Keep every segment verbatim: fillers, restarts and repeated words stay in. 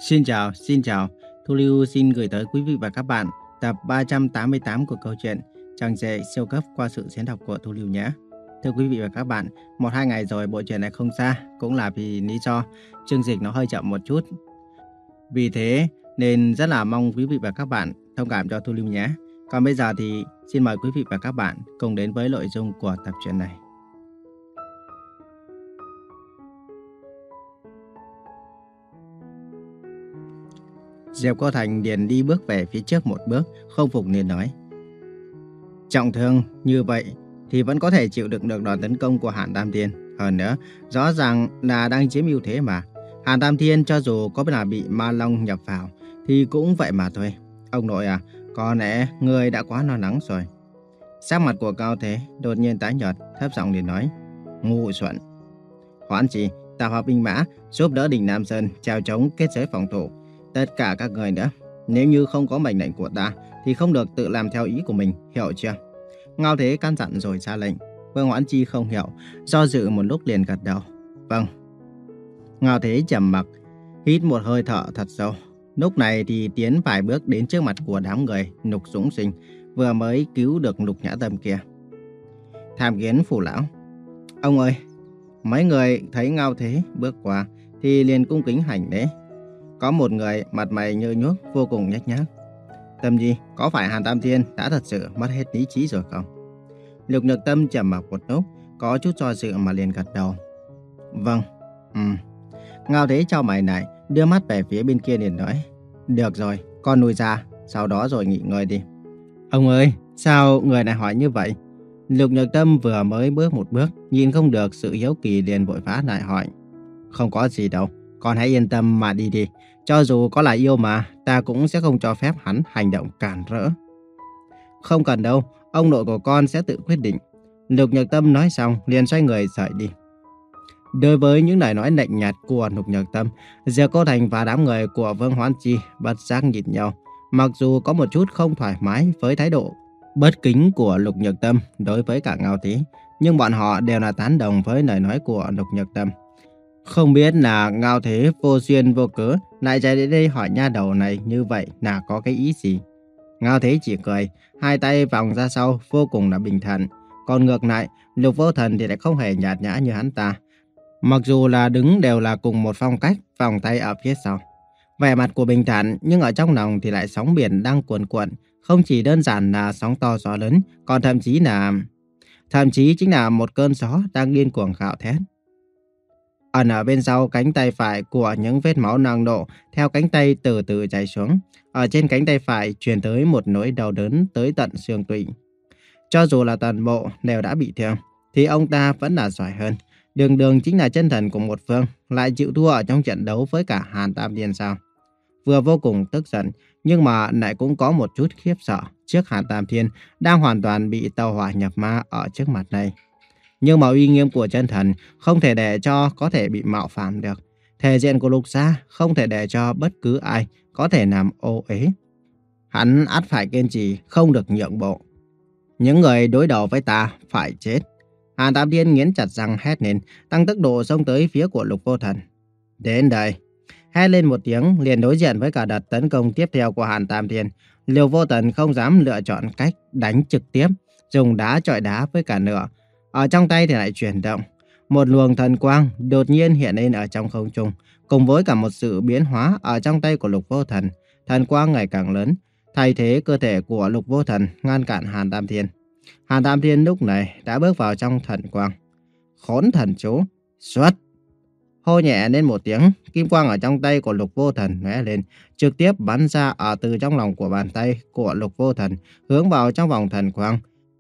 Xin chào, xin chào. Thu Lưu xin gửi tới quý vị và các bạn tập ba trăm tám mươi tám của câu chuyện Chàng rể siêu cấp qua sự diễn đọc của Thu Lưu nhé. Thưa quý vị và các bạn, một hai ngày rồi bộ truyện này không ra, cũng là vì lý do chương dịch nó hơi chậm một chút. Vì thế nên rất là mong quý vị và các bạn thông cảm cho Thu Lưu nhé. Còn bây giờ thì xin mời quý vị và các bạn cùng đến với nội dung của tập truyện này. Diệp Cô Thành liền đi bước về phía trước một bước, không phục liền nói: Trọng thương như vậy thì vẫn có thể chịu đựng được đòn tấn công của Hàn Tam Thiên. Hơn nữa, rõ ràng là đang chiếm ưu thế mà. Hàn Tam Thiên cho dù có là bị ma long nhập vào thì cũng vậy mà thôi. Ông nội à, có lẽ người đã quá lo lắng rồi. Sắc mặt của Cao Thế đột nhiên tái nhợt, thấp giọng liền nói: Ngu xuẩn. Hoãn Trì, tập hợp binh mã giúp đỡ Đình Nam Sơn treo chống kết giới phòng thủ. Tất cả các người nữa, nếu như không có mệnh lệnh của ta thì không được tự làm theo ý của mình, hiểu chưa? Ngao Thế căn dặn rồi ra lệnh. Vương Hoãn Chi không hiểu, do dự một lúc liền gật đầu. Vâng. Ngao Thế trầm mặc, hít một hơi thở thật sâu. Lúc này thì tiến vài bước đến trước mặt của đám người Lục Dũng Sinh vừa mới cứu được Lục Nhã Tâm kia. Tham kiến phủ lão. Ông ơi. Mấy người thấy Ngao Thế bước qua thì liền cung kính hành lễ. Có một người mặt mày nhơ nhuốc vô cùng nhếch nhác. Tâm Nhi, có phải Hàn Tam Thiên đã thật sự mất hết lý trí rồi không? Lục Nhược Tâm trầm mặc một lúc, có chút do dự mà liền gật đầu. Vâng. Ừm. Ngao Thế chau mày lại, đưa mắt về phía bên kia liền nói: Được rồi, con nuôi ra, sau đó rồi nghỉ ngơi đi. Ông ơi, sao người lại hỏi như vậy? Lục Nhược Tâm vừa mới bước một bước, nhìn không được sự hiếu kỳ liền vội vã lại hỏi: Không có gì đâu, con hãy yên tâm mà đi đi. Cho dù có là yêu mà, ta cũng sẽ không cho phép hắn hành động cản rỡ. Không cần đâu, ông nội của con sẽ tự quyết định. Lục Nhược Tâm nói xong liền xoay người rời đi. Đối với những lời nói lạnh nhạt của Lục Nhược Tâm, Diệp Cô Thành và đám người của Vương Hoãn Chi bất giác nhìn nhau. Mặc dù có một chút không thoải mái với thái độ bất kính của Lục Nhược Tâm đối với cả Ngao Thế, nhưng bọn họ đều là tán đồng với lời nói của Lục Nhược Tâm. Không biết là Ngao Thế vô duyên vô cớ lại chạy đến đây hỏi nha đầu này như vậy là có cái ý gì? Ngao Thế chỉ cười, hai tay vòng ra sau vô cùng là bình thản. Còn ngược lại, Lục Vô Thần thì lại không hề nhạt nhã như hắn ta. Mặc dù là đứng đều là cùng một phong cách, vòng tay ở phía sau. Vẻ mặt của bình thản nhưng ở trong lòng thì lại sóng biển đang cuồn cuộn. Không chỉ đơn giản là sóng to gió lớn, còn thậm chí là... Thậm chí chính là một cơn gió đang điên cuồng gào thét. Ẩn ở bên sau cánh tay phải của những vết máu nang nổ theo cánh tay từ từ chảy xuống. Ở trên cánh tay phải truyền tới một nỗi đau đớn tới tận xương tủy. Cho dù là toàn bộ đều đã bị thương, thì ông ta vẫn là giỏi hơn. Đường đường chính là chân thần của một phương, lại chịu thua ở trong trận đấu với cả Hàn Tam Thiên sao? Vừa vô cùng tức giận, nhưng mà lại cũng có một chút khiếp sợ trước Hàn Tam Thiên đang hoàn toàn bị tàu hỏa nhập ma ở trước mặt này. Nhưng mà uy nghiêm của chân thần không thể để cho có thể bị mạo phạm được. Thể diện của Lục gia không thể để cho bất cứ ai có thể làm ô uế. Hắn ắt phải kiên trì, không được nhượng bộ. Những người đối đầu với ta phải chết. Hàn Tam Thiên nghiến chặt răng hét lên, tăng tốc độ xông tới phía của Lục Vô Thần. Đến đây. Hét lên một tiếng liền đối diện với cả đợt tấn công tiếp theo của Hàn Tam Thiên. Lục Vô Thần không dám lựa chọn cách đánh trực tiếp, dùng đá chọi đá với cả nửa. Ở trong tay thì lại chuyển động. Một luồng thần quang đột nhiên hiện lên ở trong không trung, cùng với cả một sự biến hóa ở trong tay của Lục Vô Thần. Thần quang ngày càng lớn, thay thế cơ thể của Lục Vô Thần ngăn cản Hàn Tam Thiên. Hàn Tam Thiên lúc này đã bước vào trong thần quang. Khốn thần chú, xuất! Hô nhẹ lên một tiếng, kim quang ở trong tay của Lục Vô Thần lóe lên, trực tiếp bắn ra ở từ trong lòng của bàn tay của Lục Vô Thần, hướng vào trong vòng thần quang.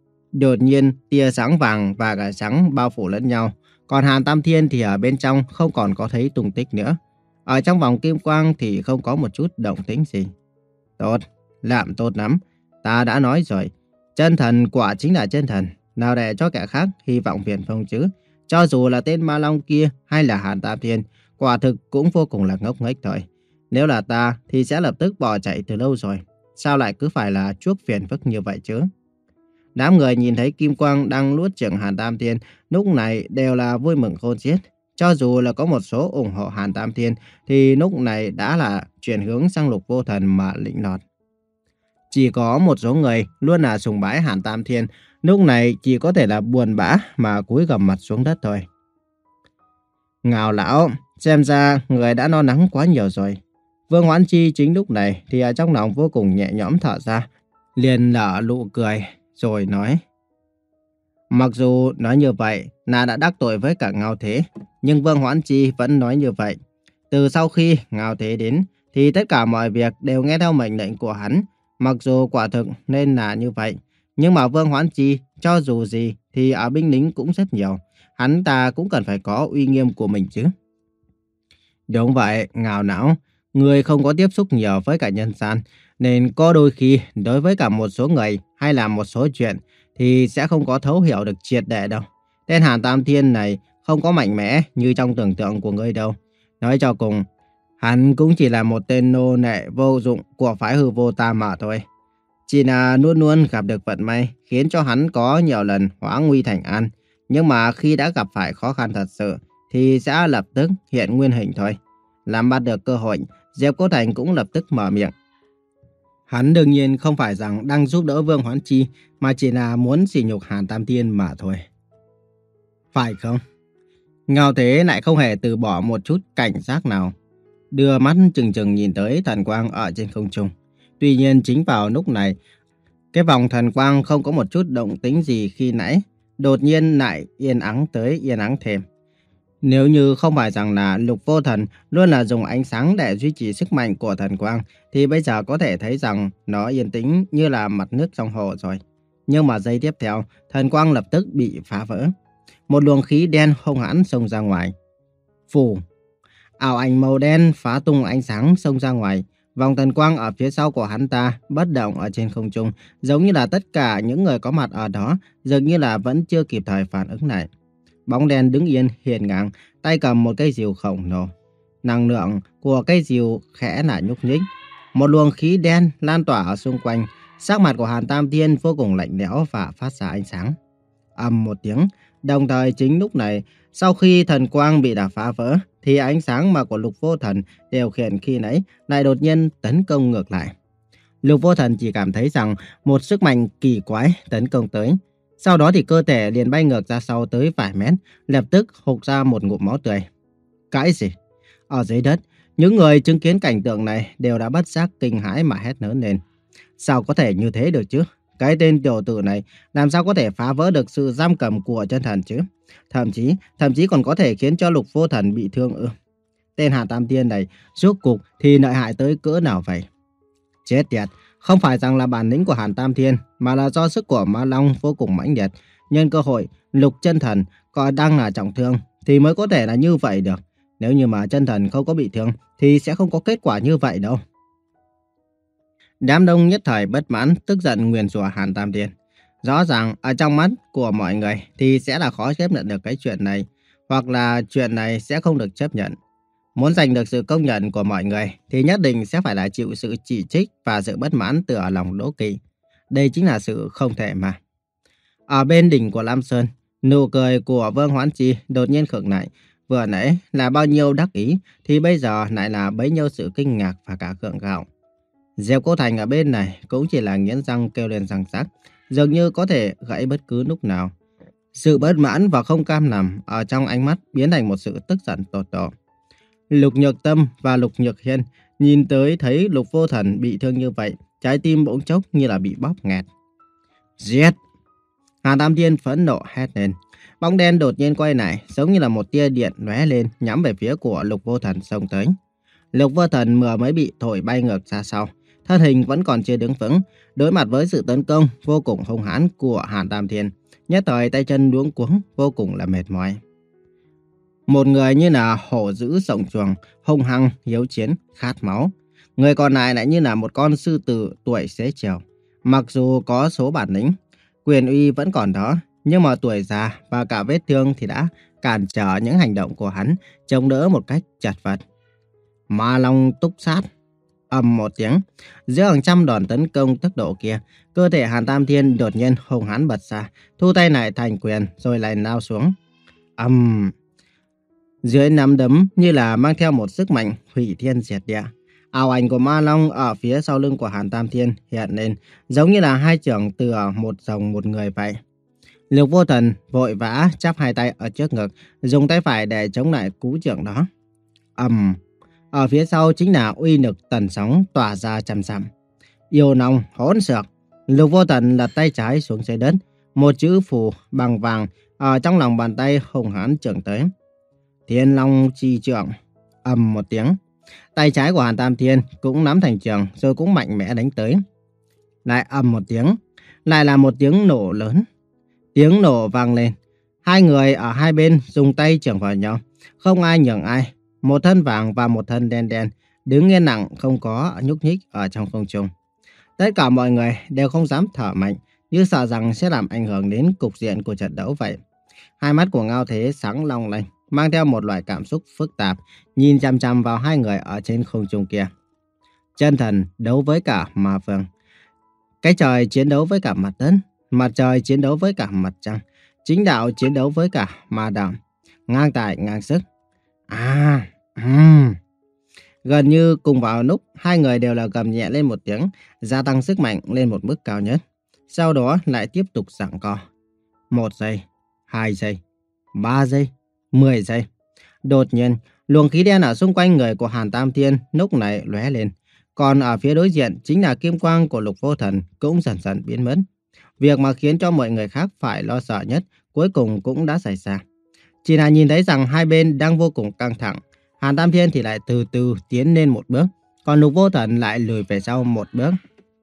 Đột nhiên, tia sáng vàng và cả trắng bao phủ lẫn nhau, còn Hàn Tam Thiên thì ở bên trong không còn có thấy tung tích nữa. Ở trong vòng kim quang thì không có một chút động tĩnh gì. Tốt, làm tốt lắm, ta đã nói rồi, chân thần quả chính là chân thần, nào để cho kẻ khác hy vọng viển vông chứ. Cho dù là tên Ma Long kia hay là Hàn Tam Thiên, quả thực cũng vô cùng là ngốc nghếch thôi. Nếu là ta thì sẽ lập tức bỏ chạy từ lâu rồi. Sao lại cứ phải là chuốc phiền phức như vậy chứ? Đám người nhìn thấy kim quang đang nuốt chửng Hàn Tam Thiên lúc này đều là vui mừng khôn xiết. Cho dù là có một số ủng hộ Hàn Tam Thiên thì lúc này đã là chuyển hướng sang Lục Vô Thần mà lịnh lọt. Chỉ có một số người luôn là sùng bái Hàn Tam Thiên, lúc này chỉ có thể là buồn bã mà cúi gằm mặt xuống đất thôi. Ngào lão, xem ra người đã no nắng quá nhiều rồi. Vương Hoãn Chi chính lúc này thì ở trong lòng vô cùng nhẹ nhõm thở ra, liền nở nụ cười rồi nói. Mặc dù nói như vậy là đã đắc tội với cả Ngao Thế, nhưng Vương Hoãn Chi vẫn nói như vậy. Từ sau khi Ngao Thế đến thì tất cả mọi việc đều nghe theo mệnh lệnh của hắn. Mặc dù quả thực nên là như vậy, nhưng mà Vương Hoãn Chi cho dù gì thì ở binh lính cũng rất nhiều. Hắn ta cũng cần phải có uy nghiêm của mình chứ. Đúng vậy, Ngao não, người không có tiếp xúc nhiều với cả nhân gian, nên có đôi khi đối với cả một số người hay là một số chuyện thì sẽ không có thấu hiểu được triệt để đâu. Tên Hàn Tam Thiên này không có mạnh mẽ như trong tưởng tượng của ngươi đâu. Nói cho cùng, hắn cũng chỉ là một tên nô lệ vô dụng của phái Hư Vô Ta mà thôi. Chỉ là luôn luôn gặp được vận may khiến cho hắn có nhiều lần hóa nguy thành an. Nhưng mà khi đã gặp phải khó khăn thật sự thì sẽ lập tức hiện nguyên hình thôi. Làm bắt được cơ hội, Diệp Cô Thành cũng lập tức mở miệng. Hắn đương nhiên không phải rằng đang giúp đỡ Vương Hoãn Chi, mà chỉ là muốn sỉ nhục Hàn Tam Thiên mà thôi. Phải không? Ngao Thế lại không hề từ bỏ một chút cảnh giác nào, đưa mắt chừng chừng nhìn tới thần quang ở trên không trung. Tuy nhiên chính vào lúc này, cái vòng thần quang không có một chút động tĩnh gì khi nãy, đột nhiên lại yên ắng tới yên ắng thêm. Nếu như không phải rằng là Lục Vô Thần luôn là dùng ánh sáng để duy trì sức mạnh của thần quang, thì bây giờ có thể thấy rằng nó yên tĩnh như là mặt nước trong hồ rồi. Nhưng mà giây tiếp theo, thần quang lập tức bị phá vỡ. Một luồng khí đen hung hãn xông ra ngoài. Phù! Ảo ảnh màu đen phá tung ánh sáng xông ra ngoài. Vòng thần quang ở phía sau của hắn ta bất động ở trên không trung, giống như là tất cả những người có mặt ở đó dường như là vẫn chưa kịp thời phản ứng lại. Bóng đen đứng yên hiền ngang, tay cầm một cây rìu khổng lồ. Năng lượng của cây rìu khẽ là nhúc nhích. Một luồng khí đen lan tỏa ở xung quanh. Sắc mặt của Hàn Tam Thiên vô cùng lạnh lẽo và phát ra ánh sáng. Ầm một tiếng, đồng thời chính lúc này, sau khi thần quang bị đả phá vỡ, thì ánh sáng mà của Lục Vô Thần điều khiển khi nãy lại đột nhiên tấn công ngược lại. Lục Vô Thần chỉ cảm thấy rằng một sức mạnh kỳ quái tấn công tới. Sau đó thì cơ thể liền bay ngược ra sau tới vài mét, lập tức hộc ra một ngụm máu tươi. Cái gì? Ở dưới đất, những người chứng kiến cảnh tượng này đều đã bất giác kinh hãi mà hét lớn lên. Sao có thể như thế được chứ? Cái tên tiểu tử này làm sao có thể phá vỡ được sự giam cầm của chân thần chứ? Thậm chí, thậm chí còn có thể khiến cho Lục Vô Thần bị thương ư? Tên Hàn Tam Thiên này, rốt cục thì lợi hại tới cỡ nào vậy? Chết tiệt, không phải rằng là bản lĩnh của Hàn Tam Thiên, mà là do sức của Ma Long vô cùng mãnh liệt. Nhân cơ hội, Lục chân thần còn đang là trọng thương thì mới có thể là như vậy được. Nếu như mà chân thần không có bị thương thì sẽ không có kết quả như vậy đâu. Đám đông nhất thời bất mãn, tức giận nguyền rủa Hàn Tam Thiên. Rõ ràng ở trong mắt của mọi người thì sẽ là khó chấp nhận được cái chuyện này, hoặc là chuyện này sẽ không được chấp nhận. Muốn giành được sự công nhận của mọi người thì nhất định sẽ phải là chịu sự chỉ trích và sự bất mãn từ ở lòng đố kỵ. Đây chính là sự không thể mà. Ở bên đỉnh của Lam Sơn, nụ cười của Vương Hoãn Chi đột nhiên khựng lại. Vừa nãy là bao nhiêu đắc ý thì bây giờ lại là bấy nhiêu sự kinh ngạc và cả gượng gạo. Diệp Cô Thành ở bên này cũng chỉ là nghiến răng kêu lên răng rắc, dường như có thể gãy bất cứ lúc nào. Sự bất mãn và không cam lòng ở trong ánh mắt biến thành một sự tức giận tột độ. Lục Nhược Tâm và Lục Nhược Hiên nhìn tới thấy Lục Vô Thần bị thương như vậy, trái tim bỗng chốc như là bị bóp nghẹt. Giết! Hàn Tam Thiên phẫn nộ hét lên. Bóng đen đột nhiên quay lại, giống như là một tia điện lóe lên nhắm về phía của Lục Vô Thần xông tới. Lục Vô Thần vừa mới bị thổi bay ngược ra sau, thân hình vẫn còn chưa đứng vững, đối mặt với sự tấn công vô cùng hung hãn của Hàn Tam Thiên, nhất thời tay chân luống cuống, vô cùng là mệt mỏi. Một người như là hổ dữ sổng chuồng, hung hăng, hiếu chiến, khát máu. Người còn lại lại như là một con sư tử tuổi xế chiều. Mặc dù có số bản lĩnh, quyền uy vẫn còn đó, nhưng mà tuổi già và cả vết thương thì đã cản trở những hành động của hắn, chống đỡ một cách chật vật. Ma Long túc sát. Ầm một tiếng, giữa hàng trăm đòn tấn công tốc độ kia, cơ thể Hàn Tam Thiên đột nhiên hung hãn bật ra, thu tay lại thành quyền rồi lại lao xuống. Ầm. Dưới nắm đấm như là mang theo một sức mạnh hủy thiên diệt địa. Ảo ảnh của Ma Long ở phía sau lưng của Hàn Tam Thiên hiện lên, giống như là hai chưởng từ một dòng một người vậy. Lục Vô Thần vội vã chắp hai tay ở trước ngực, dùng tay phải để chống lại cú chưởng đó. Ầm, ở phía sau chính là uy lực tần sóng tỏa ra trăm dặm. Yêu nòng hỗn xược. Lục Vô Thần lật tay trái xuống dưới đất, một chữ phù bằng vàng ở trong lòng bàn tay hùng hãn chưởng tới. Thiên Long chi chưởng. Ầm một tiếng, tay trái của Hàn Tam Thiên cũng nắm thành chưởng rồi cũng mạnh mẽ đánh tới. Lại ầm một tiếng, lại là một tiếng nổ lớn. Tiếng nổ vang lên, hai người ở hai bên dùng tay chưởng vào nhau, không ai nhường ai. Một thân vàng và một thân đen đen đứng yên lặng không có nhúc nhích ở trong không trung. Tất cả mọi người đều không dám thở mạnh, như sợ rằng sẽ làm ảnh hưởng đến cục diện của trận đấu vậy. Hai mắt của Ngao Thế sáng long lanh, mang theo một loại cảm xúc phức tạp, nhìn chằm chằm vào hai người ở trên không trung kia. Chân thần đấu với cả ma vương. Cái trời chiến đấu với cả mặt đất, mặt trời chiến đấu với cả mặt trăng, chính đạo chiến đấu với cả ma đạo, ngang tài ngang sức. À, um. Gần như cùng vào lúc hai người đều là gầm nhẹ lên một tiếng, gia tăng sức mạnh lên một mức cao nhất. Sau đó lại tiếp tục giằng co. Một giây, hai giây, ba giây, mười giây. Đột nhiên, luồng khí đen ở xung quanh người của Hàn Tam Thiên lúc này lóe lên. Còn ở phía đối diện chính là kim quang của Lục Vô Thần cũng dần dần biến mất. Việc mà khiến cho mọi người khác phải lo sợ nhất cuối cùng cũng đã xảy ra. Chỉ là nhìn thấy rằng hai bên đang vô cùng căng thẳng. Hàn Tam Thiên thì lại từ từ tiến lên một bước, còn Lục Vô Thần lại lùi về sau một bước.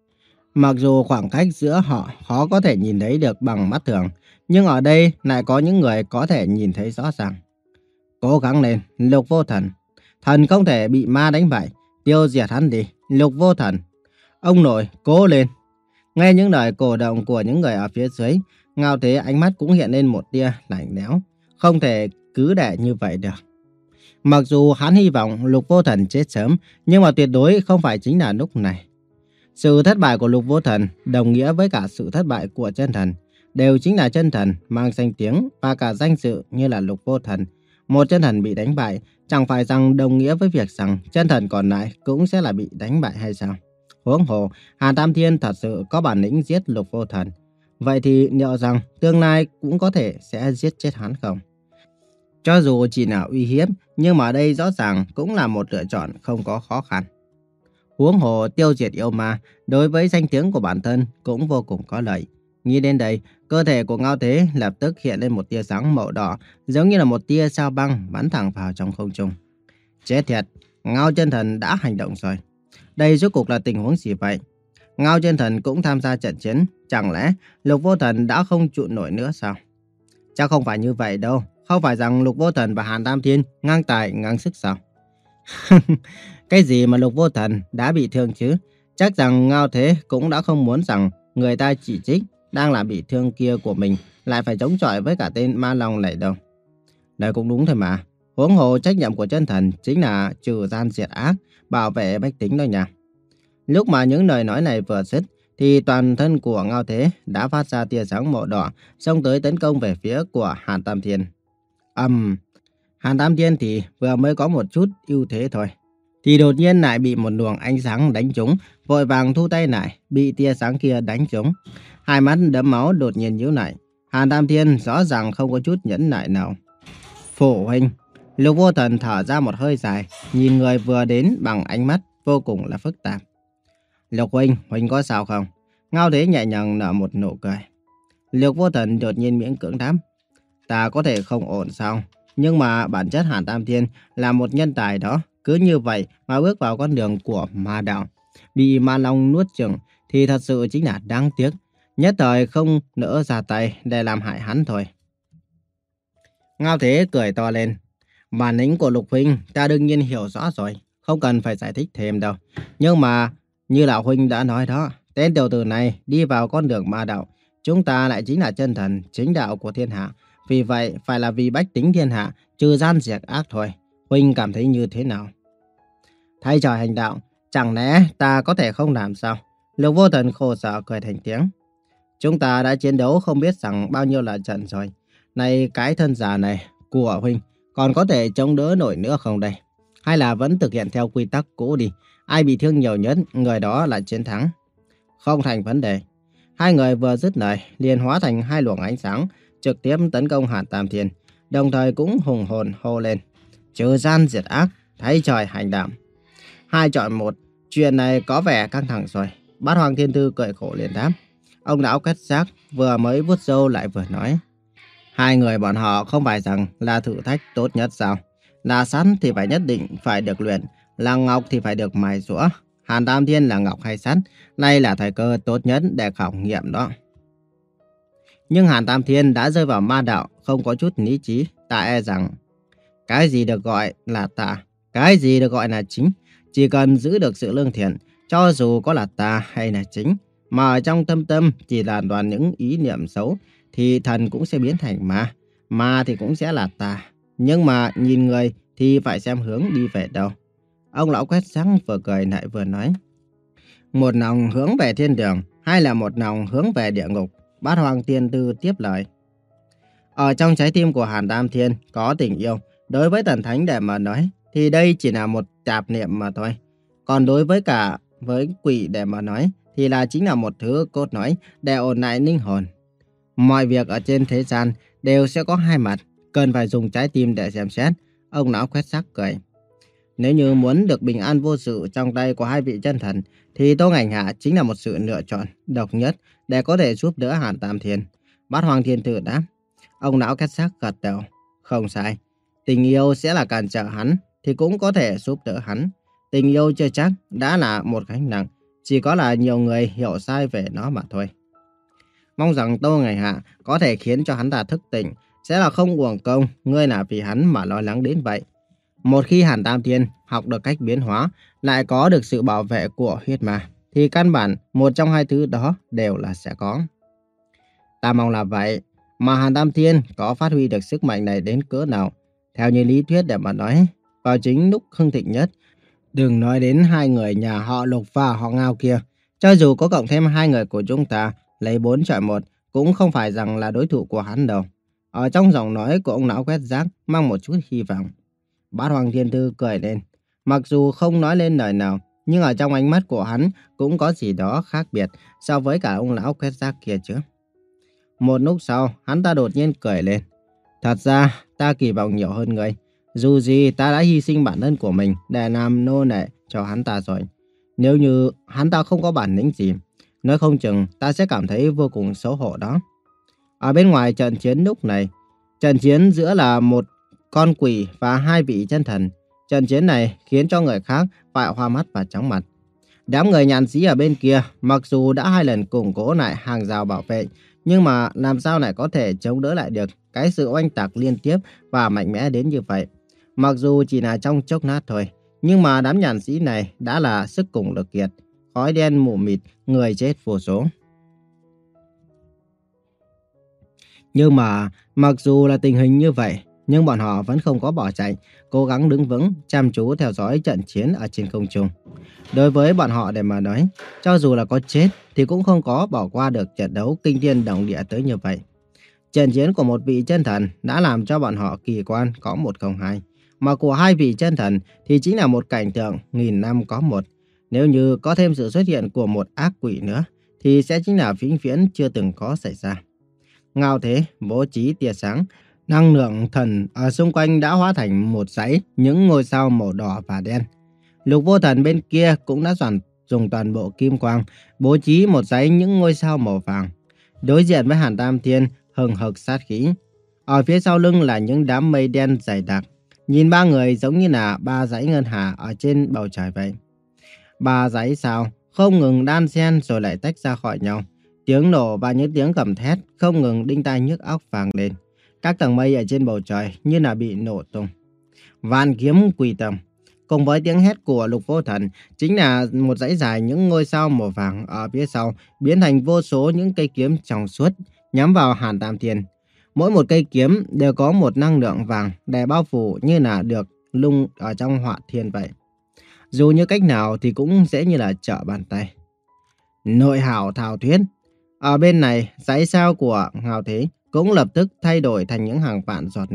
Mặc dù khoảng cách giữa họ khó có thể nhìn thấy được bằng mắt thường, nhưng ở đây lại có những người có thể nhìn thấy rõ ràng. Cố gắng lên, Lục Vô Thần. Thần không thể bị ma đánh bại, tiêu diệt hắn đi, Lục Vô Thần. Ông nội, cố lên. Nghe những lời cổ động của những người ở phía dưới, Ngao Thế ánh mắt cũng hiện lên một tia lạnh lẽo. Không thể cứ để như vậy được. Mặc dù hắn hy vọng Lục Vô Thần chết sớm, nhưng mà tuyệt đối không phải chính là lúc này. Sự thất bại của Lục Vô Thần đồng nghĩa với cả sự thất bại của chân thần. Đều chính là chân thần mang danh tiếng và cả danh dự như là Lục Vô Thần. Một chân thần bị đánh bại, chẳng phải rằng đồng nghĩa với việc rằng chân thần còn lại cũng sẽ là bị đánh bại hay sao? Huống hồ, Hàn Tam Thiên thật sự có bản lĩnh giết Lục Vô Thần. Vậy thì liệu rằng tương lai cũng có thể sẽ giết chết hắn không? Cho dù chỉ là uy hiếp, nhưng mà đây rõ ràng cũng là một lựa chọn không có khó khăn. Huống hồ tiêu diệt yêu ma, đối với danh tiếng của bản thân cũng vô cùng có lợi. Nghĩ đến đây, cơ thể của Ngao Thế lập tức hiện lên một tia sáng màu đỏ, giống như là một tia sao băng bắn thẳng vào trong không trung. Chết thiệt, Ngao chân thần đã hành động rồi. Đây rốt cuộc là tình huống gì vậy? Ngao chân thần cũng tham gia trận chiến, chẳng lẽ Lục Vô Thần đã không trụ nổi nữa sao? Chắc không phải như vậy đâu, không phải rằng Lục Vô Thần và Hàn Tam Thiên ngang tài ngang sức sao? Cái gì mà Lục Vô Thần đã bị thương chứ? Chắc rằng Ngao Thế cũng đã không muốn rằng người ta chỉ trích đang làm bị thương kia của mình lại phải chống chọi với cả tên Ma Long này đâu. Đây cũng đúng thôi mà. Huống hồ trách nhiệm của chân thần chính là trừ gian diệt ác, bảo vệ bách tính thôi nha. Lúc mà những lời nói này vừa dứt thì toàn thân của Ngao Thế đã phát ra tia sáng màu đỏ, xông tới tấn công về phía của Hàn Tam Thiên. Ầm, um, Hàn Tam Thiên thì vừa mới có một chút ưu thế thôi, thì đột nhiên lại bị một luồng ánh sáng đánh trúng, vội vàng thu tay lại, bị tia sáng kia đánh trúng. Hai mắt đẫm máu đột nhiên nhíu lại. Hàn Tam Thiên rõ ràng không có chút nhẫn nại nào. Phụ huynh. Lục Vô Thần thở ra một hơi dài, nhìn người vừa đến bằng ánh mắt vô cùng là phức tạp. Lục huynh, huynh có sao không? Ngao Thế nhẹ nhàng nở một nụ cười. Lục Vô Thần đột nhiên miễn cưỡng đáp. Ta có thể không ổn sao? Nhưng mà bản chất Hàn Tam Thiên là một nhân tài đó. Cứ như vậy mà bước vào con đường của ma đạo, bị Ma Long nuốt chửng thì thật sự chính là đáng tiếc. Nhất thời không nỡ ra tay để làm hại hắn thôi. Ngao Thế cười to lên. Bản lĩnh của Lục huynh ta đương nhiên hiểu rõ rồi, không cần phải giải thích thêm đâu. Nhưng mà như lão huynh đã nói đó, tên tiểu tử này đi vào con đường ma đạo, chúng ta lại chính là chân thần chính đạo của thiên hạ. Vì vậy phải là vì bách tính thiên hạ, trừ gian diệt ác thôi. Huynh cảm thấy như thế nào? Thay trời hành đạo, chẳng lẽ ta có thể không làm sao? Lục Vô Thần khổ sở cười thành tiếng. Chúng ta đã chiến đấu không biết rằng bao nhiêu là trận rồi. Này cái thân già này của huynh còn có thể chống đỡ nổi nữa không đây? Hay là vẫn thực hiện theo quy tắc cũ đi, ai bị thương nhiều nhất, người đó là chiến thắng? Không thành vấn đề. Hai người vừa dứt lời, liền hóa thành hai luồng ánh sáng, trực tiếp tấn công Hàn Tam Thiên, đồng thời cũng hùng hồn hô lên: trừ gian diệt ác, thay trời hành đạo. Hai chọn một, chuyện này có vẻ căng thẳng rồi. Bát Hoàng Thiên Thư cười khổ liền đáp. Ông lão kết giác vừa mới vuốt râu lại vừa nói: hai người bọn họ không phải rằng là thử thách tốt nhất sao? Là sắt thì phải nhất định phải được luyện, là ngọc thì phải được mài giũa. Hàn Tam Thiên là ngọc hay sắt, đây là thời cơ tốt nhất để khảo nghiệm đó. Nhưng Hàn Tam Thiên đã rơi vào ma đạo, không có chút lý trí, ta e rằng cái gì được gọi là tà, cái gì được gọi là chính, chỉ cần giữ được sự lương thiện, cho dù có là tà hay là chính, mà ở trong tâm tâm chỉ là toàn những ý niệm xấu, thì thần cũng sẽ biến thành ma, ma thì cũng sẽ là tà. Nhưng mà nhìn người thì phải xem hướng đi về đâu. Ông lão quét sáng vừa cười lại vừa nói: một lòng hướng về thiên đường, hay là một lòng hướng về địa ngục? Bát Hoàng Tiên Tư tiếp lời: ở trong trái tim của Hàn Tam Thiên có tình yêu. Đối với Tần Thánh Đệ mà nói thì đây chỉ là một tạp niệm mà thôi. Còn đối với cả với quỷ Đệ mà nói thì là chính là một thứ cốt lõi để ổn lại linh hồn. Mọi việc ở trên thế gian đều sẽ có hai mặt, cần phải dùng trái tim để xem xét. Ông lão quét sắc cười: nếu như muốn được bình an vô sự trong tay của hai vị chân thần, thì Tô Ngành Hạ chính là một sự lựa chọn độc nhất để có thể giúp đỡ Hàn Tam Thiên. Bát Hoàng Thiên Tử đáp. Ông lão kết sắc gật đầu. Không sai, tình yêu sẽ là cản trở hắn, thì cũng có thể giúp đỡ hắn. Tình yêu chưa chắc đã là một gánh nặng, chỉ có là nhiều người hiểu sai về nó mà thôi. Mong rằng Tô Ngành Hạ có thể khiến cho hắn ta thức tỉnh, sẽ là không uổng công ngươi là vì hắn mà lo lắng đến vậy. Một khi Hàn Tam Thiên học được cách biến hóa, lại có được sự bảo vệ của huyết ma, thì căn bản một trong hai thứ đó đều là sẽ có. Ta mong là vậy, mà Hàn Tam Thiên có phát huy được sức mạnh này đến cỡ nào? Theo như lý thuyết để mà nói, vào chính lúc hưng thịnh nhất, đừng nói đến hai người nhà họ Lục và họ Ngao kia, cho dù có cộng thêm hai người của chúng ta, lấy bốn chọi một, cũng không phải rằng là đối thủ của hắn đâu. Ở trong giọng nói của ông lão quét rác mang một chút hy vọng. Bát Hoàng Thiên Thư cười lên. Mặc dù không nói lên lời nào, nhưng ở trong ánh mắt của hắn cũng có gì đó khác biệt so với cả ông lão quét rác kia chứ. Một lúc sau, hắn ta đột nhiên cười lên. Thật ra, ta kỳ vọng nhiều hơn người. Dù gì, ta đã hy sinh bản thân của mình để làm nô lệ cho hắn ta rồi. Nếu như hắn ta không có bản lĩnh gì, nói không chừng ta sẽ cảm thấy vô cùng xấu hổ đó. Ở bên ngoài trận chiến lúc này, trận chiến giữa là một con quỷ và hai vị chân thần. Trận chiến này khiến cho người khác phải hoa mắt và chóng mặt. Đám người nhàn sĩ ở bên kia mặc dù đã hai lần củng cố lại hàng rào bảo vệ, nhưng mà làm sao lại có thể chống đỡ lại được cái sự oanh tạc liên tiếp và mạnh mẽ đến như vậy. Mặc dù chỉ là trong chốc lát thôi, nhưng mà đám nhàn sĩ này đã là sức cùng lực kiệt. Khói đen mù mịt, người chết vô số. Nhưng mà mặc dù là tình hình như vậy, nhưng bọn họ vẫn không có bỏ chạy, cố gắng đứng vững, chăm chú theo dõi trận chiến ở trên không trung. Đối với bọn họ để mà nói, cho dù là có chết thì cũng không có bỏ qua được trận đấu kinh thiên động địa tới như vậy. Trận chiến của một vị chân thần đã làm cho bọn họ kỳ quan có một không hai, mà của hai vị chân thần thì chính là một cảnh tượng nghìn năm có một. Nếu như có thêm sự xuất hiện của một ác quỷ nữa, thì sẽ chính là vĩnh viễn chưa từng có xảy ra. Ngao Thế bố trí tia sáng, năng lượng thần ở xung quanh đã hóa thành một dãy những ngôi sao màu đỏ và đen. Lục Vô Thần bên kia cũng đã soạn dùng toàn bộ kim quang bố trí một dãy những ngôi sao màu vàng. Đối diện với Hàn Tam Thiên hừng hực sát khí. Ở phía sau lưng là những đám mây đen dày đặc. Nhìn ba người giống như là ba dãy ngân hà ở trên bầu trời vậy. Ba dãy sao không ngừng đan xen rồi lại tách ra khỏi nhau. Tiếng nổ và những tiếng gầm thét không ngừng đinh tai nhức óc vang lên. Các tầng mây ở trên bầu trời như là bị nổ tung. Vạn kiếm quy tâm. Cùng với tiếng hét của Lục Vô Thần, chính là một dãy dài những ngôi sao màu vàng ở phía sau biến thành vô số những cây kiếm trong suốt nhắm vào Hàn Tam Thiên. Mỗi một cây kiếm đều có một năng lượng vàng để bao phủ như là được lung ở trong hỏa thiên vậy. Dù như cách nào thì cũng dễ như là trở bàn tay. Nội hảo thảo thuyết. Ở bên này, dãy sao của Ngao Thế cũng lập tức thay đổi thành những hàng vạn giọt nước.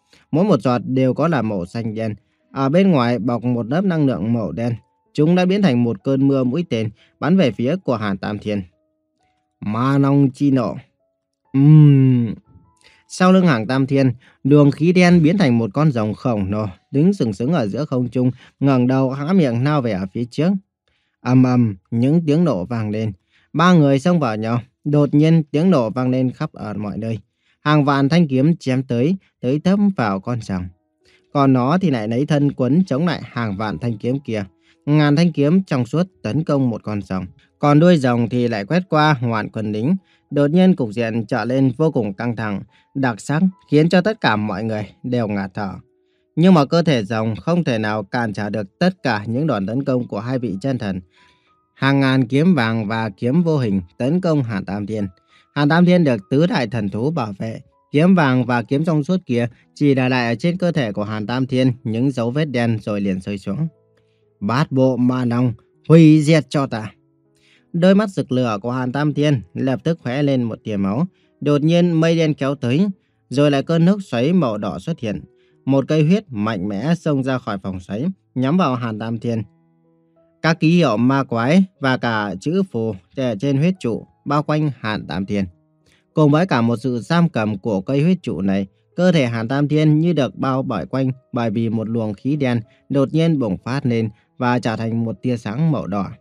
Mỗi một giọt đều có là màu xanh đen. Ở bên ngoài bọc một lớp năng lượng màu đen. Chúng đã biến thành một cơn mưa mũi tên bắn về phía của Hàn Tam Thiên. Ma Long Chi Nộ. Ừm... Sau lưng Hàn Tam Thiên, luồng khí đen biến thành một con rồng khổng lồ, đứng sừng sững ở giữa không trung, ngẩng đầu há miệng lao về ở phía trước. Ầm ầm, những tiếng nổ vang lên. Ba người xông vào nhau, đột nhiên tiếng nổ vang lên khắp ở mọi nơi. Hàng vạn thanh kiếm chém tới, tới thấm vào con rồng. Còn nó thì lại lấy thân quấn chống lại hàng vạn thanh kiếm kia. Ngàn thanh kiếm trong suốt tấn công một con rồng. Còn đuôi rồng thì lại quét qua ngàn quân lính. Đột nhiên cục diện trở lên vô cùng căng thẳng, đặc sắc khiến cho tất cả mọi người đều ngạt thở. Nhưng mà cơ thể rồng không thể nào cản trả được tất cả những đòn tấn công của hai vị chân thần. Hàng ngàn kiếm vàng và kiếm vô hình tấn công Hàn Tam Thiên. Hàn Tam Thiên được tứ đại thần thú bảo vệ. Kiếm vàng và kiếm trong suốt kia chỉ để lại ở trên cơ thể của Hàn Tam Thiên những dấu vết đen rồi liền rơi xuống. Bát bộ ma long, hủy diệt cho ta. Đôi mắt rực lửa của Hàn Tam Thiên lập tức khóe lên một tia máu. Đột nhiên mây đen kéo tới, rồi lại cơn nước xoáy màu đỏ xuất hiện. Một cây huyết mạnh mẽ xông ra khỏi vòng xoáy, nhắm vào Hàn Tam Thiên. Các ký hiệu ma quái và cả chữ phù trên huyết trụ bao quanh Hàn Tam Thiên. Cùng với cả một sự giam cầm của cây huyết trụ này, cơ thể Hàn Tam Thiên như được bao bọc quanh bởi vì một luồng khí đen đột nhiên bùng phát lên và trở thành một tia sáng màu đỏ.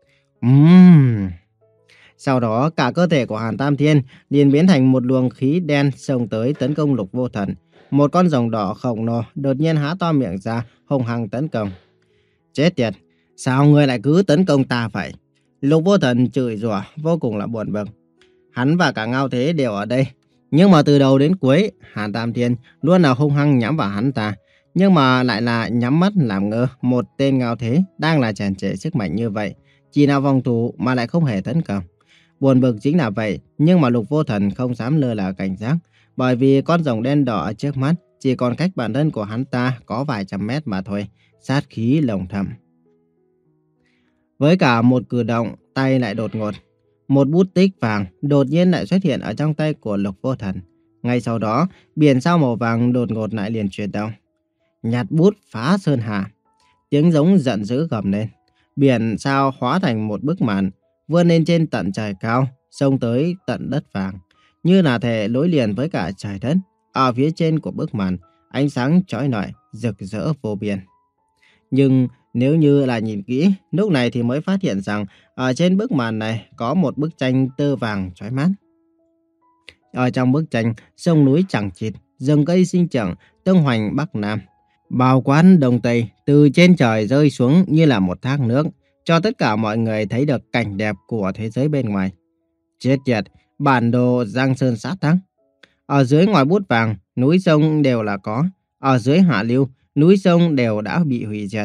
Uhm. Sau đó cả cơ thể của Hàn Tam Thiên liền biến thành một luồng khí đen xông tới tấn công Lục Vô Thần. Một con rồng đỏ khổng lồ đột nhiên há to miệng ra, hung hăng tấn công. Chết tiệt, sao ngươi lại cứ tấn công ta vậy? Lục Vô Thần chửi rủa vô cùng là buồn bực. Hắn và cả Ngao Thế đều ở đây, nhưng mà từ đầu đến cuối Hàn Tam Thiên luôn là hung hăng nhắm vào hắn ta, nhưng mà lại là nhắm mắt làm ngơ một tên Ngao Thế đang là tràn trề sức mạnh như vậy, chỉ là phòng thủ mà lại không hề tấn công. Buồn bực chính là vậy, nhưng mà Lục Vô Thần không dám lơ là cảnh giác, bởi vì con rồng đen đỏ ở trước mắt chỉ còn cách bản thân của hắn ta có vài trăm mét mà thôi, sát khí lồng thầm. Với cả một cử động, tay lại đột ngột. Một bút tích vàng đột nhiên lại xuất hiện ở trong tay của Lục Vô Thần. Ngay sau đó, biển sao màu vàng đột ngột lại liền chuyển động. Nhặt bút phá sơn hà. Tiếng giống giận dữ gầm lên. Biển sao hóa thành một bức màn, vươn lên trên tận trời cao, xông tới tận đất vàng, như là thể nối liền với cả trời đất. Ở phía trên của bức màn, ánh sáng chói lọi, rực rỡ vô biên. Nhưng nếu như là nhìn kỹ, lúc này thì mới phát hiện rằng ở trên bức màn này có một bức tranh tơ vàng chói mắt. Ở trong bức tranh, sông núi chẳng chịt, rừng cây sinh trưởng, Đông Hoành Bắc Nam, bao quán Đông Tây từ trên trời rơi xuống như là một thác nước, cho tất cả mọi người thấy được cảnh đẹp của thế giới bên ngoài. Chết tiệt, bản đồ Giang Sơn Xã Tắc. Ở dưới ngòi bút vàng, núi sông đều là có. Ở dưới hạ lưu, núi sông đều đã bị hủy diệt.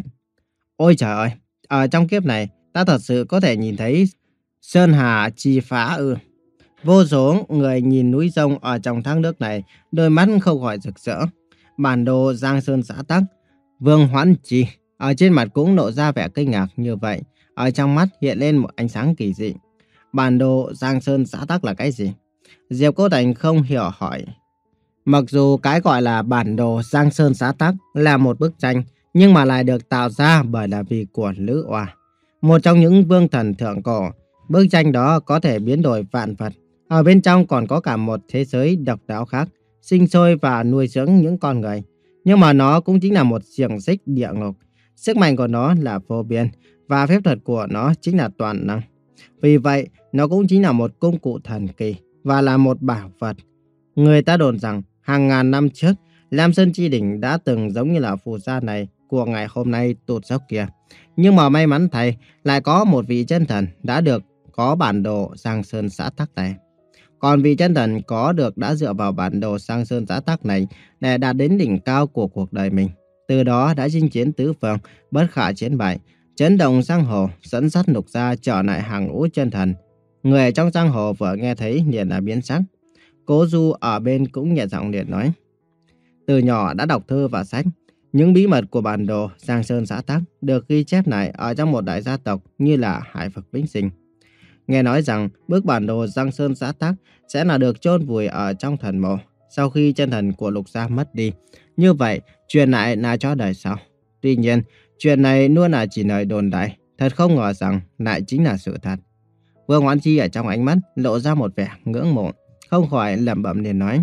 Ôi trời ơi, ở trong kiếp này, ta thật sự có thể nhìn thấy Sơn Hà chi phá ư. Vô số người nhìn núi sông ở trong thác nước này, đôi mắt không khỏi rực rỡ. Bản đồ Giang Sơn Xã Tắc, Vương Hoãn Chi, ở trên mặt cũng lộ ra vẻ kinh ngạc như vậy. Ở trong mắt hiện lên một ánh sáng kỳ dị. Bản đồ Giang Sơn Xã Tắc là cái gì? Diệp Cô Thành không hiểu hỏi. Mặc dù cái gọi là bản đồ Giang Sơn Xã Tắc là một bức tranh, nhưng mà lại được tạo ra bởi là vì của Lữ Oa, một trong những vương thần thượng cổ. Bức tranh đó có thể biến đổi vạn vật. Ở bên trong còn có cả một thế giới độc đáo khác, sinh sôi và nuôi dưỡng những con người. Nhưng mà nó cũng chính là một xiềng xích địa ngục. Sức mạnh của nó là vô biên, và phép thuật của nó chính là toàn năng. Vì vậy, nó cũng chính là một công cụ thần kỳ, và là một bảo vật. Người ta đồn rằng, hàng ngàn năm trước, Lam Sơn Chi Đỉnh đã từng giống như là phù sa này của ngày hôm nay tụt dốc kia. Nhưng mà may mắn thay, lại có một vị chân thần đã được có bản đồ Giang Sơn Xã Tắc này. Còn vị chân thần có được đã dựa vào bản đồ Giang Sơn Xã Tắc này để đạt đến đỉnh cao của cuộc đời mình. Từ đó đã chinh chiến tứ phương, bất khả chiến bại, chấn động giang hồ, dẫn dắt lục gia trở lại hàng ngũ chân thần. Người ở trong giang hồ vừa nghe thấy liền là biến sắc. Cố Du ở bên cũng nhẹ giọng liền nói. Từ nhỏ đã đọc thơ và sách, những bí mật của bản đồ Giang Sơn Xã Tắc được ghi chép lại ở trong một đại gia tộc như là Hải Vực Vĩnh Sinh. Nghe nói rằng bức bản đồ Giang Sơn Xã Tắc sẽ là được chôn vùi ở trong thần mộ. sau khi chân thần của Lục gia mất đi. Như vậy, truyền lại là cho đời sau. Tuy nhiên, chuyện này luôn là chỉ lời đồn đại, thật không ngờ rằng lại chính là sự thật. Vương Hoãn Chi ở trong ánh mắt lộ ra một vẻ ngưỡng mộ, không khỏi lẩm bẩm liền nói.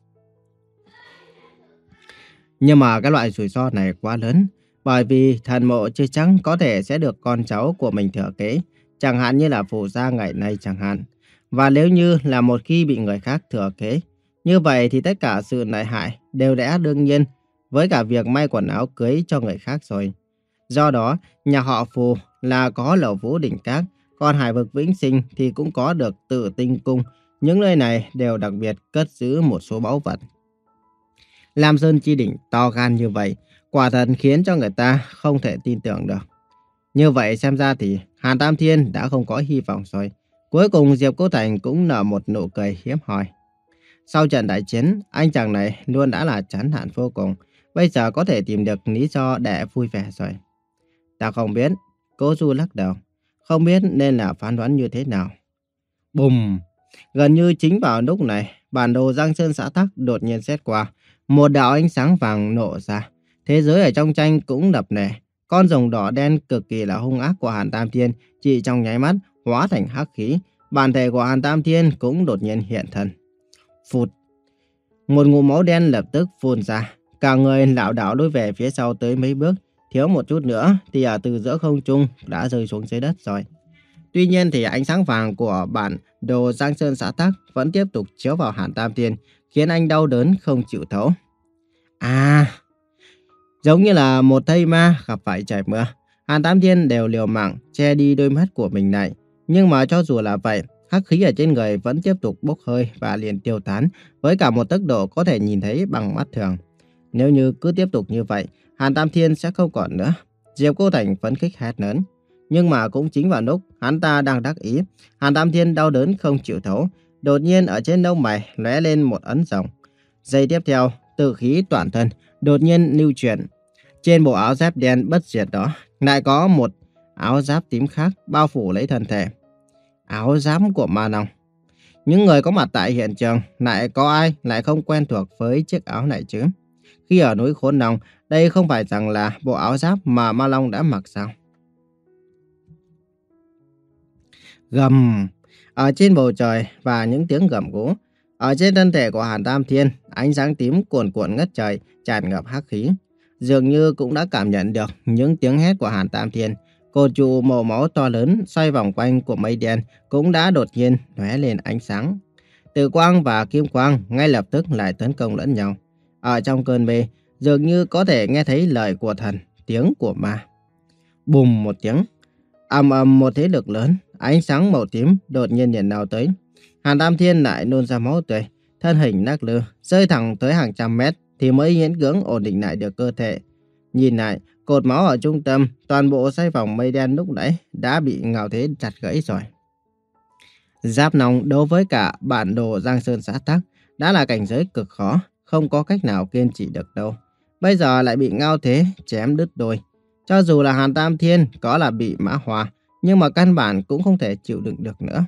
Nhưng mà cái loại rủi ro này quá lớn, bởi vì thần mộ chưa chắc có thể sẽ được con cháu của mình thừa kế, chẳng hạn như là Phủ gia ngày nay chẳng hạn. Và nếu như là một khi bị người khác thừa kế, như vậy thì tất cả sự lợi hại đều lẽ đương nhiên với cả việc may quần áo cưới cho người khác rồi. Do đó, nhà họ Phù là có Lầu Vũ Đỉnh Các, còn Hải Vực Vĩnh Sinh thì cũng có được Tử Tinh Cung. Những nơi này đều đặc biệt cất giữ một số báu vật. Lam Sơn Chi Đỉnh to gan như vậy, quả thật khiến cho người ta không thể tin tưởng được. Như vậy xem ra thì Hàn Tam Thiên đã không có hy vọng rồi. Cuối cùng Diệp Cô Thành cũng nở một nụ cười hiếm hoi. Sau trận đại chiến, anh chàng này luôn đã là chán nản vô cùng. Bây giờ có thể tìm được lý do để vui vẻ rồi. Ta không biết. Cố Du lắc đầu. Không biết nên là phán đoán như thế nào. Bùm! Gần như chính vào lúc này, bản đồ Giang Sơn xã Tắc đột nhiên xét qua. Một đạo ánh sáng vàng nổ ra. Thế giới ở trong tranh cũng đập nẻ. Con rồng đỏ đen cực kỳ là hung ác của Hàn Tam Thiên chỉ trong nháy mắt hóa thành hắc khí. Bản thể của Hàn Tam Thiên cũng đột nhiên hiện thân. Phụt! Một ngụm máu đen lập tức phun ra. Cả người lảo đảo lùi về phía sau tới mấy bước. Thiếu một chút nữa thì ở từ giữa không trung đã rơi xuống dưới đất rồi. Tuy nhiên thì ánh sáng vàng của bản đồ Giang Sơn xã Tắc vẫn tiếp tục chiếu vào Hàn Tam Thiên, khiến anh đau đớn không chịu thấu. À, giống như là một thây ma gặp phải trời mưa. Hàn Tam Thiên đều liều mạng che đi đôi mắt của mình này. Nhưng mà cho dù là vậy, hắc khí ở trên người vẫn tiếp tục bốc hơi và liền tiêu tán với cả một tốc độ có thể nhìn thấy bằng mắt thường. Nếu như cứ tiếp tục như vậy, Hàn Tam Thiên sẽ không còn nữa. Diệp Cô Thành phấn khích hét lớn. Nhưng mà cũng chính vào lúc hắn ta đang đắc ý, Hàn Tam Thiên đau đớn không chịu thấu. Đột nhiên ở trên lông mày lóe lên một ấn rồng. Giây tiếp theo, tự khí toàn thân đột nhiên lưu chuyển. Trên bộ áo giáp đen bất diệt đó lại có một áo giáp tím khác bao phủ lấy thân thể. Áo giáp của Ma Long. Những người có mặt tại hiện trường lại có ai lại không quen thuộc với chiếc áo này chứ? Khi ở núi Khốn Long, đây không phải rằng là bộ áo giáp mà Ma Long đã mặc sao? Gầm! Ở trên bầu trời và những tiếng gầm gú. Ở trên thân thể của Hàn Tam Thiên, ánh sáng tím cuồn cuộn ngất trời, tràn ngập hắc khí. Dường như cũng đã cảm nhận được những tiếng hét của Hàn Tam Thiên. Cột trụ màu máu to lớn xoay vòng quanh của mây đen cũng đã đột nhiên lóe lên ánh sáng. Tử quang và kim quang ngay lập tức lại tấn công lẫn nhau. Ở trong cơn mê, dường như có thể nghe thấy lời của thần, tiếng của ma. Bùm một tiếng, ầm ầm một thế lực lớn, ánh sáng màu tím đột nhiên liền lao tới. Hàn Tam Thiên lại nôn ra máu tươi, thân hình lắc lư, rơi thẳng tới hàng trăm mét thì mới miễn cưỡng ổn định lại được cơ thể. Nhìn lại, cột máu ở trung tâm, toàn bộ xoay vòng mây đen lúc nãy đã bị Ngạo Thế chặt gãy rồi. Giáp Long đối với cả bản đồ Giang Sơn xã Tắc đã là cảnh giới cực khó, không có cách nào kiên trì được đâu. Bây giờ lại bị Ngao Thế chém đứt đôi. Cho dù là Hàn Tam Thiên có là bị mã hóa, nhưng mà căn bản cũng không thể chịu đựng được nữa.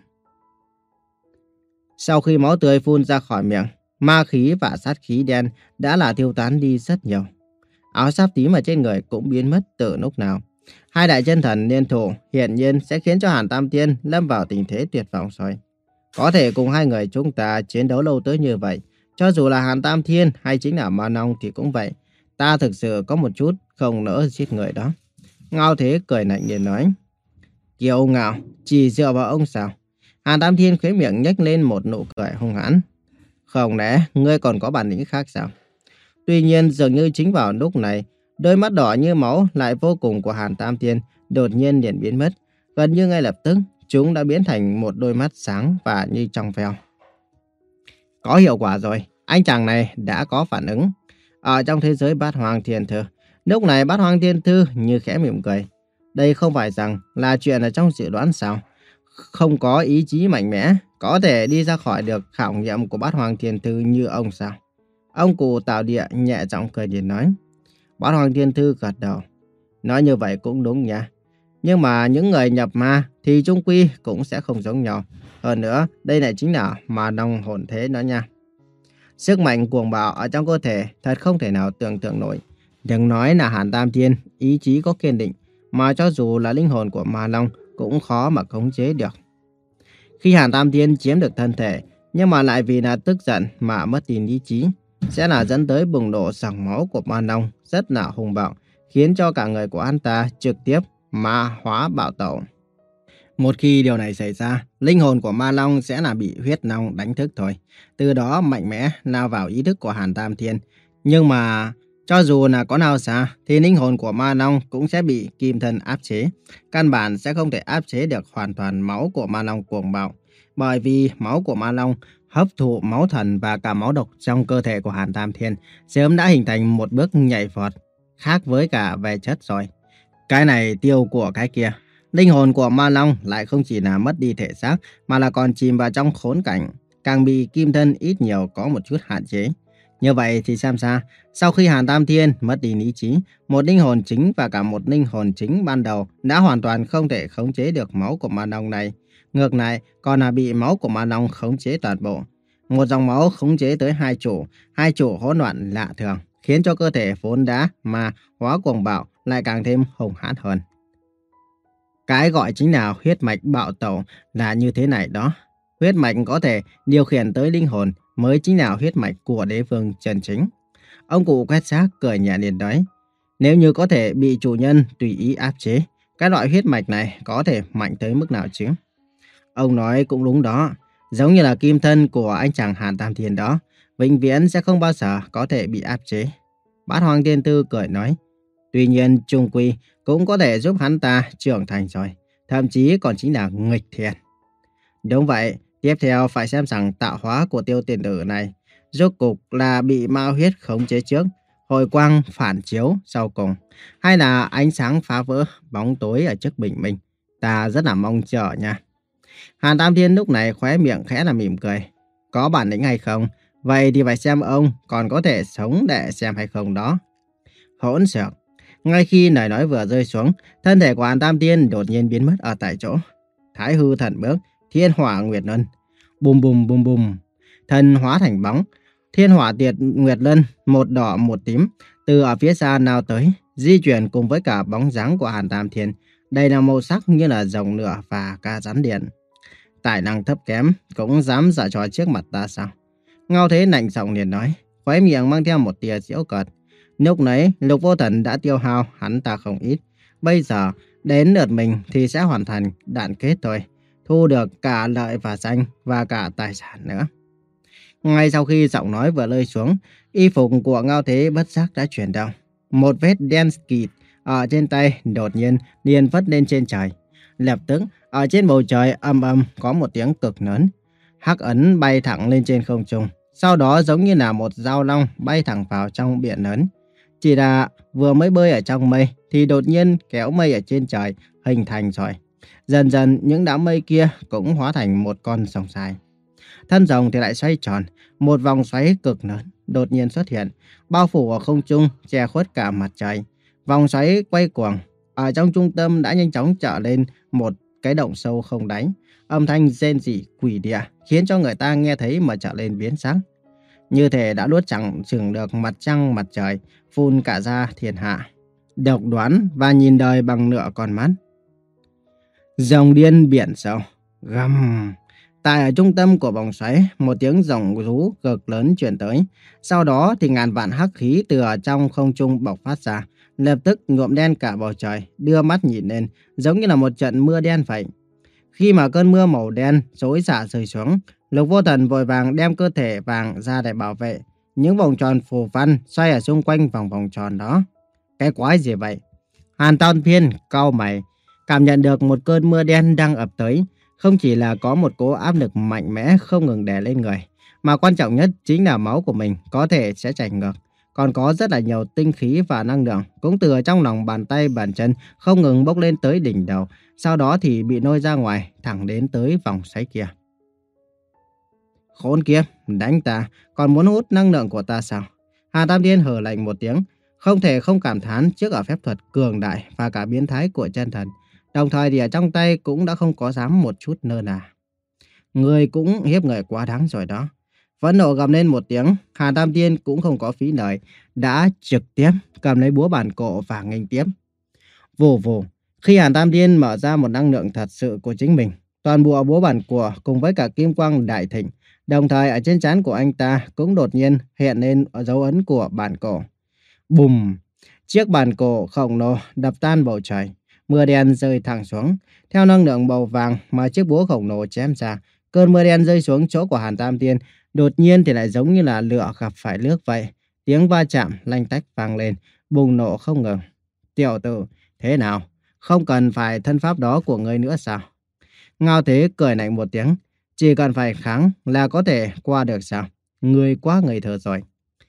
Sau khi máu tươi phun ra khỏi miệng, ma khí và sát khí đen đã là tiêu tán đi rất nhiều. Áo giáp tím ở trên người cũng biến mất từ lúc nào. Hai đại chân thần liên thủ hiển nhiên sẽ khiến cho Hàn Tam Thiên lâm vào tình thế tuyệt vọng rồi. Có thể cùng hai người chúng ta chiến đấu lâu tới như vậy, cho dù là Hàn Tam Thiên hay chính là Ma Long thì cũng vậy. Ta thực sự có một chút không nỡ giết người đó. Ngao Thế cười lạnh liền nói. Kiêu ngạo, chỉ dựa vào ông sao? Hàn Tam Thiên khóe miệng nhếch lên một nụ cười hung hãn. Không lẽ ngươi còn có bản lĩnh khác sao? Tuy nhiên dường như chính vào lúc này, đôi mắt đỏ như máu lại vô cùng của Hàn Tam Thiên đột nhiên liền biến mất. Gần như ngay lập tức, chúng đã biến thành một đôi mắt sáng và như trong veo. Có hiệu quả rồi, anh chàng này đã có phản ứng. Ở trong thế giới Bát Hoang Thiên Thư, lúc này Bát Hoang Thiên Thư như khẽ mỉm cười. Đây không phải rằng là chuyện ở trong dự đoán sao? Không có ý chí mạnh mẽ, có thể đi ra khỏi được khảo nghiệm của Bát Hoang Thiên Thư như ông sao? Ông cụ Tào Địa nhẹ giọng cười điện nói. Bát Hoang Thiên Thư gật đầu. Nói như vậy cũng đúng nha. Nhưng mà những người nhập ma thì chung quy cũng sẽ không giống nhau. Hơn nữa, đây này chính là Ma Long hồn thế đó nha. Sức mạnh cuồng bạo ở trong cơ thể thật không thể nào tưởng tượng nổi. Đừng nói là Hàn Tam Thiên, ý chí có kiên định, mà cho dù là linh hồn của Ma Long cũng khó mà khống chế được. Khi Hàn Tam Thiên chiếm được thân thể, nhưng mà lại vì là tức giận mà mất đi ý chí, sẽ là dẫn tới bùng nổ dòng máu của Ma Long rất là hùng bạo, khiến cho cả người của anh ta trực tiếp ma hóa bạo tẩu. Một khi điều này xảy ra, linh hồn của Ma Long sẽ là bị huyết long đánh thức thôi. Từ đó mạnh mẽ lao vào ý thức của Hàn Tam Thiên. Nhưng mà cho dù là có nào xa, thì linh hồn của Ma Long cũng sẽ bị kim thân áp chế. Căn bản sẽ không thể áp chế được hoàn toàn máu của Ma Long cuồng bạo. Bởi vì máu của Ma Long hấp thụ máu thần và cả máu độc trong cơ thể của Hàn Tam Thiên sớm đã hình thành một bước nhảy vọt khác với cả về chất rồi. Cái này tiêu của cái kia. Linh hồn của Ma Long lại không chỉ là mất đi thể xác mà là còn chìm vào trong khốn cảnh, càng bị kim thân ít nhiều có một chút hạn chế. Như vậy thì xem ra, sau khi Hàn Tam Thiên mất đi lý trí, một linh hồn chính và cả một linh hồn chính ban đầu đã hoàn toàn không thể khống chế được máu của Ma Long này. Ngược lại, còn là bị máu của Ma Long khống chế toàn bộ. Một dòng máu khống chế tới hai chủ, hai chủ hỗn loạn lạ thường, khiến cho cơ thể vốn đã mà hóa cuồng bạo lại càng thêm hùng hãn hơn. Cái gọi chính là huyết mạch bạo tẩu là như thế này đó. Huyết mạch có thể điều khiển tới linh hồn mới chính là huyết mạch của đế vương chân chính. Ông cụ quét xác cười nhẹ liền nói. Nếu như có thể bị chủ nhân tùy ý áp chế, cái loại huyết mạch này có thể mạnh tới mức nào chứ? Ông nói cũng đúng đó. Giống như là kim thân của anh chàng Hàn Tam Thiên đó, vĩnh viễn sẽ không bao giờ có thể bị áp chế. Bát Hoàng Tiên Tư cười nói. Tuy nhiên trung quy cũng có thể giúp hắn ta trưởng thành rồi, thậm chí còn chính là nghịch thiện. Đúng vậy, tiếp theo phải xem rằng tạo hóa của Tiêu Tiền Tử này rốt cục là bị ma huyết khống chế trước, hồi quang phản chiếu sau cùng, hay là ánh sáng phá vỡ bóng tối ở trước bình minh. Ta rất là mong chờ nha. Hàn Tam Thiên lúc này khóe miệng khẽ là mỉm cười. Có bản lĩnh hay không? Vậy thì phải xem ông còn có thể sống để xem hay không đó. Hỗn xược. Ngay khi lời nói vừa rơi xuống, thân thể của Hàn Tam Thiên đột nhiên biến mất ở tại chỗ. Thái hư thần bước, thiên hỏa nguyệt luân. Bùm bùm bùm bùm. Thần hóa thành bóng. Thiên hỏa tiệt nguyệt luân, một đỏ một tím, từ ở phía xa nào tới, di chuyển cùng với cả bóng dáng của Hàn Tam Thiên. Đây là màu sắc như là rồng lửa và ca rắn điện. Tài năng thấp kém cũng dám giả trò trước mặt ta sao? Ngao Thế lạnh giọng liền nói, khóe miệng mang theo một tia giễu cợt. Lúc nãy Lục Vô Thần đã tiêu hao hắn ta không ít. Bây giờ đến lượt mình thì sẽ hoàn thành đạn kết thôi. Thu được cả lợi và danh và cả tài sản nữa. Ngay sau khi giọng nói vừa rơi xuống, y phục của Ngao Thế bất giác đã chuyển động. Một vết đen kịt ở trên tay đột nhiên liền phất lên trên trời. Lập tức ở trên bầu trời âm âm có một tiếng cực lớn. Hắc ấn bay thẳng lên trên không trung. Sau đó giống như là một dao long bay thẳng vào trong biển lớn. Chỉ là vừa mới bơi ở trong mây thì đột nhiên kéo mây ở trên trời hình thành rồi. Dần dần những đám mây kia cũng hóa thành một con rồng dài. Thân rồng thì lại xoay tròn, một vòng xoáy cực lớn đột nhiên xuất hiện, bao phủ ở không trung che khuất cả mặt trời. Vòng xoáy quay cuồng, ở trong trung tâm đã nhanh chóng trở lên một cái động sâu không đáy. Âm thanh rên rỉ quỷ địa khiến cho người ta nghe thấy mà trở lên biến sắc. Như thể đã nuốt chẳng chừng được mặt trăng mặt trời, phun cả ra thiên hạ. Độc đoán và nhìn đời bằng nửa con mắt. Rồng điên biển sâu. Gầm. Tại ở trung tâm của vòng xoáy, một tiếng rồng rú cực lớn truyền tới. Sau đó thì ngàn vạn hắc khí từ ở trong không trung bộc phát ra, lập tức nhuộm đen cả bầu trời, đưa mắt nhìn lên, giống như là một trận mưa đen vậy. Khi mà cơn mưa màu đen xối xả rơi xuống, Lục Vô Thần vội vàng đem cơ thể vàng ra để bảo vệ. Những vòng tròn phù văn xoay ở xung quanh vòng vòng tròn đó. Cái quái gì vậy? Hàn Tam Thiên cau mày, cảm nhận được một cơn mưa đen đang ập tới. Không chỉ là có một cỗ áp lực mạnh mẽ không ngừng đè lên người, mà quan trọng nhất chính là máu của mình có thể sẽ chảy ngược. Còn có rất là nhiều tinh khí và năng lượng cũng từ trong lòng bàn tay bàn chân không ngừng bốc lên tới đỉnh đầu. Sau đó thì bị nôi ra ngoài thẳng đến tới vòng xoáy kia. Khốn kiếp, đánh ta, còn muốn hút năng lượng của ta sao? Hà Tam Thiên hừ lạnh một tiếng, không thể không cảm thán trước ở phép thuật cường đại và cả biến thái của chân thần. Đồng thời thì ở trong tay cũng đã không có dám một chút nơ nà. Người cũng hiếp người quá đáng rồi đó. Phẫn nộ gầm lên một tiếng, Hàn Tam Tiên cũng không có phí lời, đã trực tiếp cầm lấy búa bản cổ và nghênh tiếp. Vù vù, khi Hàn Tam Tiên mở ra một năng lượng thật sự của chính mình, toàn bộ búa bản của cùng với cả kim quang đại thịnh, đồng thời ở trên trán của anh ta cũng đột nhiên hiện lên dấu ấn của bản cổ. Bùm! Chiếc bản cổ khổng lồ đập tan bầu trời, mưa đen rơi thẳng xuống. Theo năng lượng màu vàng mà chiếc búa khổng lồ chém ra, cơn mưa đen rơi xuống chỗ của Hàn Tam Tiên, đột nhiên thì lại giống như là lửa gặp phải nước vậy. Tiếng va chạm lanh tách vang lên, bùng nổ không ngừng. Tiểu tử, thế nào? Không cần phải thân pháp đó của ngươi nữa sao? Ngao Thế cười lạnh một tiếng, chỉ cần phải kháng là có thể qua được sao? Ngươi quá ngây thơ rồi.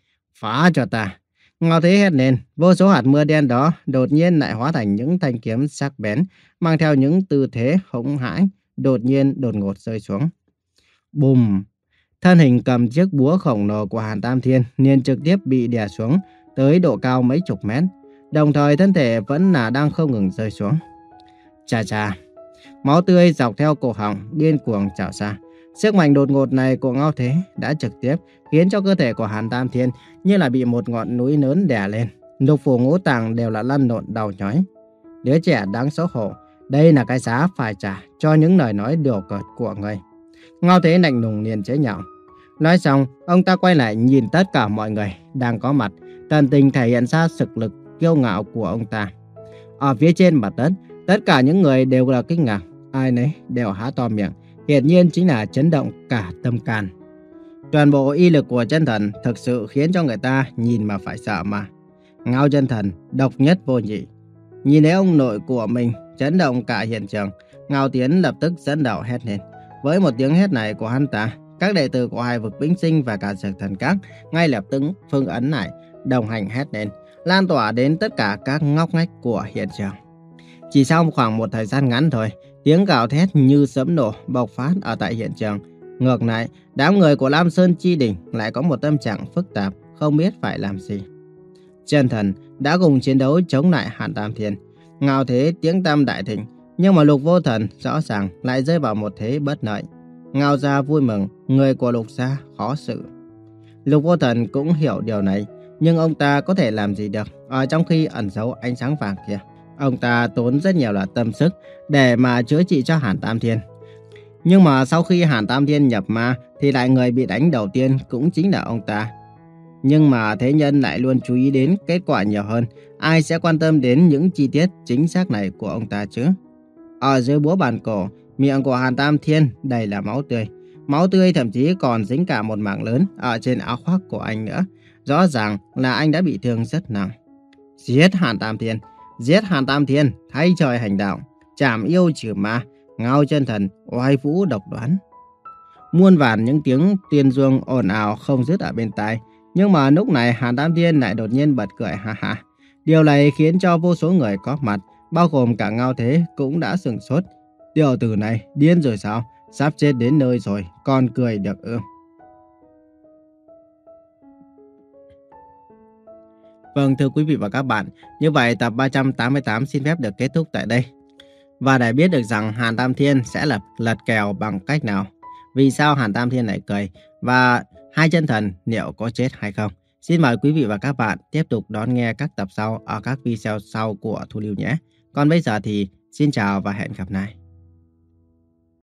Phá cho ta! Ngao Thế hét lên, vô số hạt mưa đen đó đột nhiên lại hóa thành những thanh kiếm sắc bén, mang theo những tư thế hỗn hãi, đột nhiên đột ngột rơi xuống. Bùm! Thân hình cầm chiếc búa khổng lồ của Hàn Tam Thiên liền trực tiếp bị đè xuống tới độ cao mấy chục mét, đồng thời thân thể vẫn là đang không ngừng rơi xuống. Chà chà! Máu tươi dọc theo cổ họng điên cuồng trào ra. Sức mạnh đột ngột này của Ngao Thế đã trực tiếp khiến cho cơ thể của Hàn Tam Thiên như là bị một ngọn núi lớn đè lên. Lục phủ ngũ tạng đều là lăn lộn đau nhói. Đứa trẻ đáng xấu hổ, đây là cái giá phải trả cho những lời nói đùa cợt của người. Ngao Thế lạnh lùng liền chế nhạo. Nói xong, ông ta quay lại nhìn tất cả mọi người đang có mặt, tận tình thể hiện ra thực lực kiêu ngạo của ông ta. Ở phía trên mặt đất, tất cả những người đều là kinh ngạc, ai nấy đều há to miệng, hiển nhiên chính là chấn động cả tâm can. Toàn bộ y lực của chân thần thực sự khiến cho người ta nhìn mà phải sợ mà. Ngao chân thần, độc nhất vô nhị. Nhìn thấy ông nội của mình chấn động cả hiện trường, Ngao Tiến lập tức dẫn đầu hét lên. Với một tiếng hét này của hắn ta, các đệ tử của hai vực Bính Sinh và cả Dược Thần Các ngay lập tức phương ấn lại, đồng hành hét lên, lan tỏa đến tất cả các ngóc ngách của hiện trường. Chỉ sau khoảng một thời gian ngắn thôi, tiếng gào thét như sấm nổ bộc phát ở tại hiện trường. Ngược lại, đám người của Lam Sơn Chi Đỉnh lại có một tâm trạng phức tạp, không biết phải làm gì. Chân thần đã cùng chiến đấu chống lại Hàn Tam Thiên. Ngao Thế tiếng tăm đại thịnh, nhưng mà Lục Vô Thần rõ ràng lại rơi vào một thế bất lợi. Ngao gia vui mừng, người của Lục gia khó xử. Lục Vô Thần cũng hiểu điều này, nhưng ông ta có thể làm gì được ở trong khi ẩn giấu ánh sáng vàng kia. Ông ta tốn rất nhiều là tâm sức để mà chữa trị cho Hàn Tam Thiên. Nhưng mà sau khi Hàn Tam Thiên nhập ma thì lại người bị đánh đầu tiên cũng chính là ông ta. Nhưng mà thế nhân lại luôn chú ý đến kết quả nhiều hơn. Ai sẽ quan tâm đến những chi tiết chính xác này của ông ta chứ? Ở dưới búa bàn cổ, miệng của Hàn Tam Thiên đầy là máu tươi. Máu tươi thậm chí còn dính cả một mảng lớn ở trên áo khoác của anh nữa. Rõ ràng là anh đã bị thương rất nặng. Giết Hàn Tam Thiên! Giết Hàn Tam Thiên, thay trời hành đạo, trảm yêu trừ ma, Ngao chân thần, oai vũ độc đoán. Muôn vàn những tiếng tuyên dương ồn ào không dứt ở bên tai, nhưng mà lúc này Hàn Tam Thiên lại đột nhiên bật cười ha ha. Điều này khiến cho vô số người có mặt, bao gồm cả Ngao Thế cũng đã sửng sốt. Tiểu tử này điên rồi sao? Sắp chết đến nơi rồi, còn cười được ư? Vâng, thưa quý vị và các bạn, như vậy tập ba trăm tám mươi tám xin phép được kết thúc tại đây. Và để biết được rằng Hàn Tam Thiên sẽ lật, lật kèo bằng cách nào, vì sao Hàn Tam Thiên lại cười, và hai chân thần liệu có chết hay không, xin mời quý vị và các bạn tiếp tục đón nghe các tập sau ở các video sau của Thu Lưu nhé. Còn bây giờ thì xin chào và hẹn gặp lại.